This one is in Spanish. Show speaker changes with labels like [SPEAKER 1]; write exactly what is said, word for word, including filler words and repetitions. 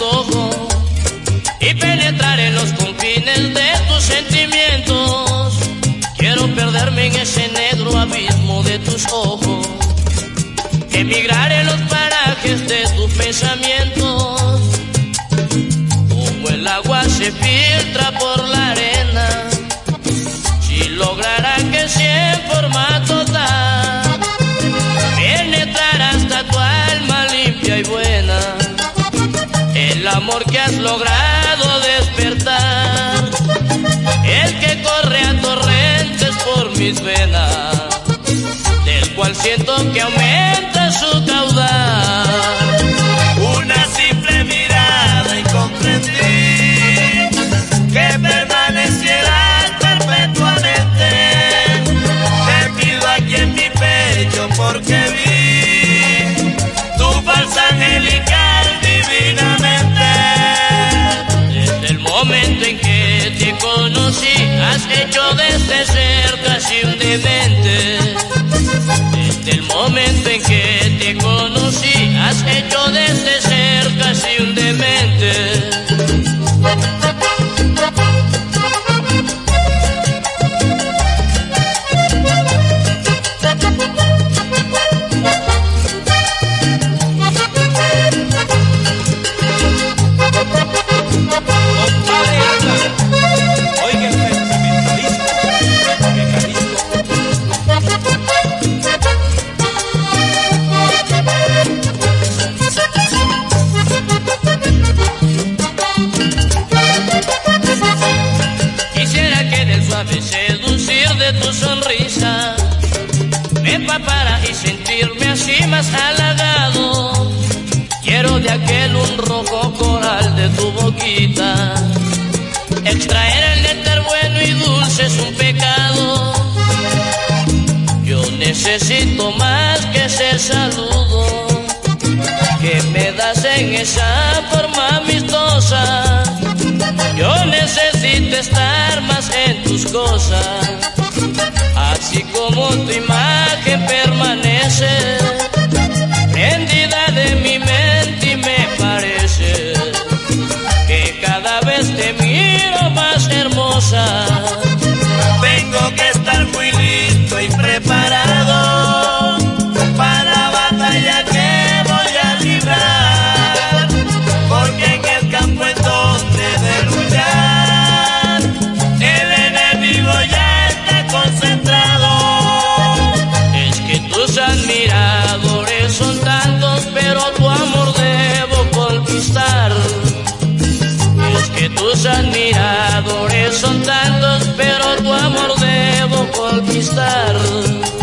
[SPEAKER 1] antojo y penetrar en los confines de tus sentimientos. Quiero perderme en ese negro abismo de tus ojos, emigrar en los parajes de tus pensamientos. Como el agua se filtra por la arena, si lograra que sea en forma total, penetrar hasta tu alma limpia y buena, el amor que has logrado despertar, el que corre a torrentes por mis venas, del cual siento que aumenta su caudal.
[SPEAKER 2] Una simple mirada y comprendí que permanecieras perpetuamente. Te pido aquí en mi pecho porque vi tu falsa angelical divinamente.
[SPEAKER 1] Desde el momento en que te conocí, has hecho de este ser casi un demente. Desde el momento en que te conocí, has hecho de este ser casi un demente. Seducir de tu sonrisa, me empapara y sentirme así más halagado. Quiero de aquel un rojo coral de tu boquita, extraer el néctar bueno y dulce es un pecado. Yo necesito más que ese saludo que me das en esa forma amistosa. Yo necesito estar más en tus cosas, así como tu imagen permanece prendida de mi mente, y me parece que cada vez te miro más hermosa.
[SPEAKER 2] Tengo que estar muy listo y preparado para la batalla que voy a librar, porque en el campo es donde de luchar el enemigo ya está concentrado.
[SPEAKER 1] Es que tus admiradores son tantos, pero tu amor debo conquistar. Es que tus admiradores son tantos, pero tu amor debo conquistar.